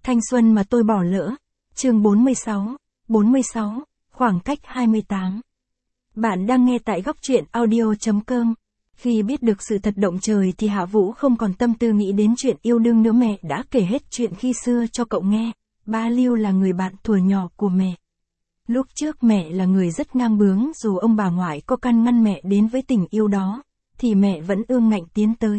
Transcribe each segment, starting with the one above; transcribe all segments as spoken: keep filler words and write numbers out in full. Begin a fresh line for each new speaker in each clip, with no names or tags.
Thanh xuân mà tôi bỏ lỡ. Chương bốn mươi sáu, bốn mươi sáu, khoảng cách hai mươi tám. Bạn đang nghe tại góc truyện audio chấm com. Khi biết được sự thật động trời thì Hạ Vũ không còn tâm tư nghĩ đến chuyện yêu đương nữa. Mẹ đã kể hết chuyện khi xưa cho cậu nghe. Ba Lưu là người bạn thuở nhỏ của mẹ. Lúc trước mẹ là người rất ngang bướng, dù ông bà ngoại có can ngăn mẹ đến với tình yêu đó, thì mẹ vẫn ương ngạnh tiến tới.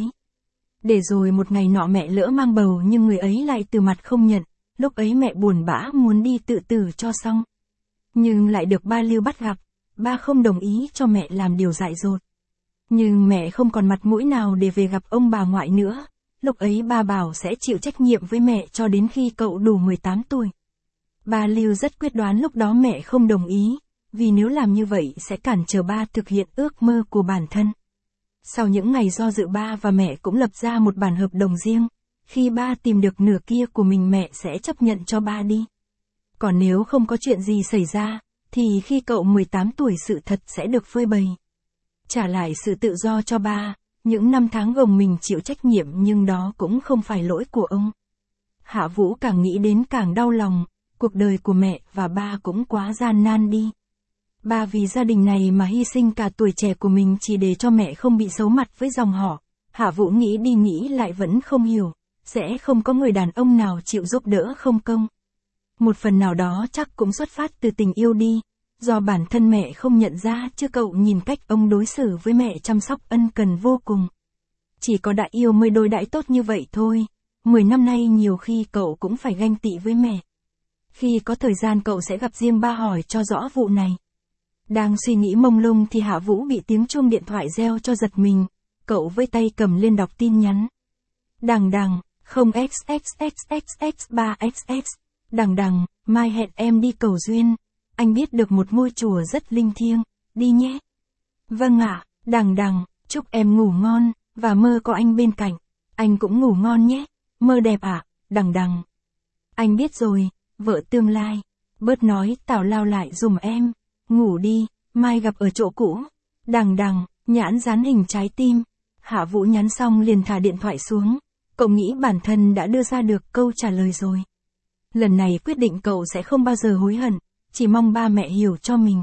Để rồi một ngày nọ mẹ lỡ mang bầu nhưng người ấy lại từ mặt không nhận, lúc ấy mẹ buồn bã muốn đi tự tử cho xong. Nhưng lại được ba Lưu bắt gặp, ba không đồng ý cho mẹ làm điều dại dột. Nhưng mẹ không còn mặt mũi nào để về gặp ông bà ngoại nữa, lúc ấy ba bảo sẽ chịu trách nhiệm với mẹ cho đến khi cậu đủ mười tám tuổi. Ba Lưu rất quyết đoán, lúc đó mẹ không đồng ý, vì nếu làm như vậy sẽ cản trở ba thực hiện ước mơ của bản thân. Sau những ngày do dự, ba và mẹ cũng lập ra một bản hợp đồng riêng. Khi ba tìm được nửa kia của mình, mẹ sẽ chấp nhận cho ba đi. Còn nếu không có chuyện gì xảy ra, thì khi cậu mười tám tuổi sự thật sẽ được phơi bày. Trả lại sự tự do cho ba, những năm tháng gồng mình chịu trách nhiệm nhưng đó cũng không phải lỗi của ông. Hạ Vũ càng nghĩ đến càng đau lòng, cuộc đời của mẹ và ba cũng quá gian nan đi. Ba vì gia đình này mà hy sinh cả tuổi trẻ của mình chỉ để cho mẹ không bị xấu mặt với dòng họ. Hạ Vũ nghĩ đi nghĩ lại vẫn không hiểu, sẽ không có người đàn ông nào chịu giúp đỡ không công. Một phần nào đó chắc cũng xuất phát từ tình yêu đi, do bản thân mẹ không nhận ra, chứ cậu nhìn cách ông đối xử với mẹ chăm sóc ân cần vô cùng. Chỉ có đã yêu mới đối đãi tốt như vậy thôi, mười năm nay nhiều khi cậu cũng phải ganh tị với mẹ. Khi có thời gian cậu sẽ gặp riêng ba hỏi cho rõ vụ này. Đang suy nghĩ mông lung thì Hạ Vũ bị tiếng chuông điện thoại reo cho giật mình, cậu với tay cầm lên đọc tin nhắn. Đằng đằng, không x x x x x ba x x, đằng đằng, mai hẹn em đi cầu duyên, anh biết được một ngôi chùa rất linh thiêng, đi nhé. Vâng ạ, đằng đằng, chúc em ngủ ngon, và mơ có anh bên cạnh, anh cũng ngủ ngon nhé, mơ đẹp ạ, đằng đằng. Anh biết rồi, vợ tương lai, bớt nói tào lao lại dùm em. Ngủ đi, mai gặp ở chỗ cũ. Đằng đằng, nhãn dán hình trái tim. Hạ Vũ nhắn xong liền thả điện thoại xuống. Cậu nghĩ bản thân đã đưa ra được câu trả lời rồi. Lần này quyết định cậu sẽ không bao giờ hối hận, chỉ mong ba mẹ hiểu cho mình.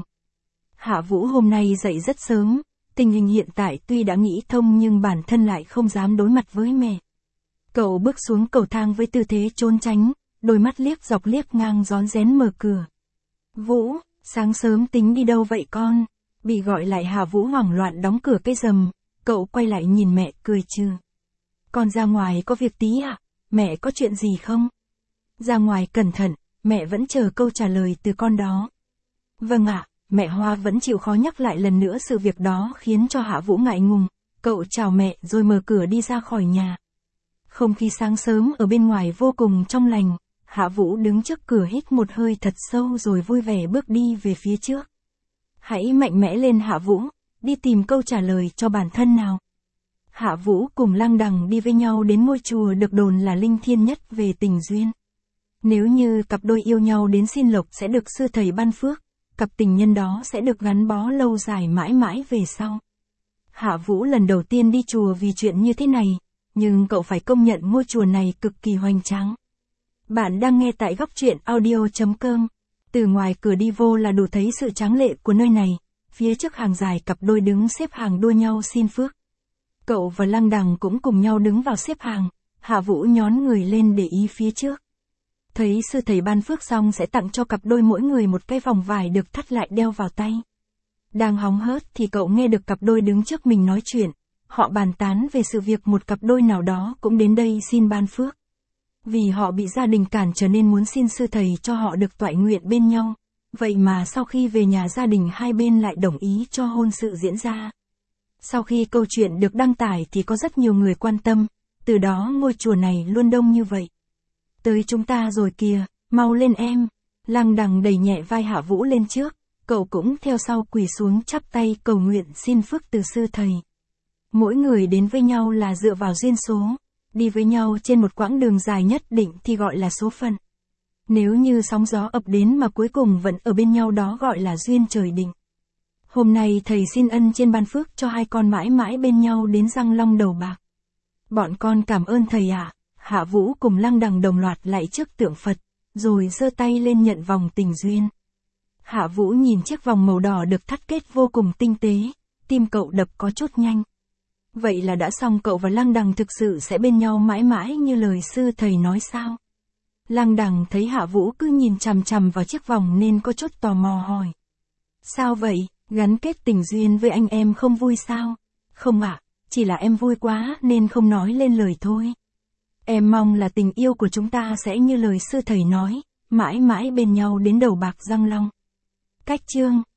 Hạ Vũ hôm nay dậy rất sớm, tình hình hiện tại tuy đã nghĩ thông nhưng bản thân lại không dám đối mặt với mẹ. Cậu bước xuống cầu thang với tư thế trốn tránh, đôi mắt liếc dọc liếc ngang rón rén mở cửa. Vũ, sáng sớm tính đi đâu vậy con? Bị gọi lại Hạ Vũ hoảng loạn đóng cửa cái rầm, cậu quay lại nhìn mẹ cười trừ. Con ra ngoài có việc tí ạ, à? Mẹ có chuyện gì không? Ra ngoài cẩn thận, mẹ vẫn chờ câu trả lời từ con đó. Vâng ạ, à, mẹ Hoa vẫn chịu khó nhắc lại lần nữa sự việc đó khiến cho Hạ Vũ ngại ngùng, cậu chào mẹ rồi mở cửa đi ra khỏi nhà. Không khí sáng sớm ở bên ngoài vô cùng trong lành. Hạ Vũ đứng trước cửa hít một hơi thật sâu rồi vui vẻ bước đi về phía trước. Hãy mạnh mẽ lên Hạ Vũ, đi tìm câu trả lời cho bản thân nào. Hạ Vũ cùng Lăng Đằng đi với nhau đến ngôi chùa được đồn là linh thiêng nhất về tình duyên. Nếu như cặp đôi yêu nhau đến xin lộc sẽ được sư thầy ban phước, cặp tình nhân đó sẽ được gắn bó lâu dài mãi mãi về sau. Hạ Vũ lần đầu tiên đi chùa vì chuyện như thế này, nhưng cậu phải công nhận ngôi chùa này cực kỳ hoành tráng. Bạn đang nghe tại góc truyện audio chấm com. Từ ngoài cửa đi vô là đủ thấy sự tráng lệ của nơi này. Phía trước hàng dài cặp đôi đứng xếp hàng đua nhau xin phước. Cậu và Lăng Đằng cũng cùng nhau đứng vào xếp hàng. Hạ Vũ nhón người lên để ý phía trước. Thấy sư thầy ban phước xong sẽ tặng cho cặp đôi mỗi người một cái vòng vải được thắt lại đeo vào tay. Đang hóng hớt thì cậu nghe được cặp đôi đứng trước mình nói chuyện. Họ bàn tán về sự việc một cặp đôi nào đó cũng đến đây xin ban phước. Vì họ bị gia đình cản trở nên muốn xin sư thầy cho họ được toại nguyện bên nhau. Vậy mà sau khi về nhà gia đình hai bên lại đồng ý cho hôn sự diễn ra. Sau khi câu chuyện được đăng tải thì có rất nhiều người quan tâm, từ đó ngôi chùa này luôn đông như vậy. Tới chúng ta rồi kìa, mau lên em. Lăng Đằng đẩy nhẹ vai Hạ Vũ lên trước, cậu cũng theo sau quỳ xuống chắp tay cầu nguyện xin phước từ sư thầy. Mỗi người đến với nhau là dựa vào duyên số. Đi với nhau trên một quãng đường dài nhất định thì gọi là số phận. Nếu như sóng gió ập đến mà cuối cùng vẫn ở bên nhau đó gọi là duyên trời định. Hôm nay thầy xin ân trên ban phước cho hai con mãi mãi bên nhau đến răng long đầu bạc. Bọn con cảm ơn thầy ạ. À. Hạ Vũ cùng Lăng Đằng đồng loạt lạy trước tượng Phật, rồi giơ tay lên nhận vòng tình duyên. Hạ Vũ nhìn chiếc vòng màu đỏ được thắt kết vô cùng tinh tế, tim cậu đập có chút nhanh. Vậy là đã xong, cậu và Lăng Đằng thực sự sẽ bên nhau mãi mãi như lời sư thầy nói sao? Lăng Đằng thấy Hạ Vũ cứ nhìn chằm chằm vào chiếc vòng nên có chút tò mò hỏi. Sao vậy, gắn kết tình duyên với anh em không vui sao? Không ạ, chỉ là em vui quá nên không nói lên lời thôi. Em mong là tình yêu của chúng ta sẽ như lời sư thầy nói, mãi mãi bên nhau đến đầu bạc răng long. Cách chương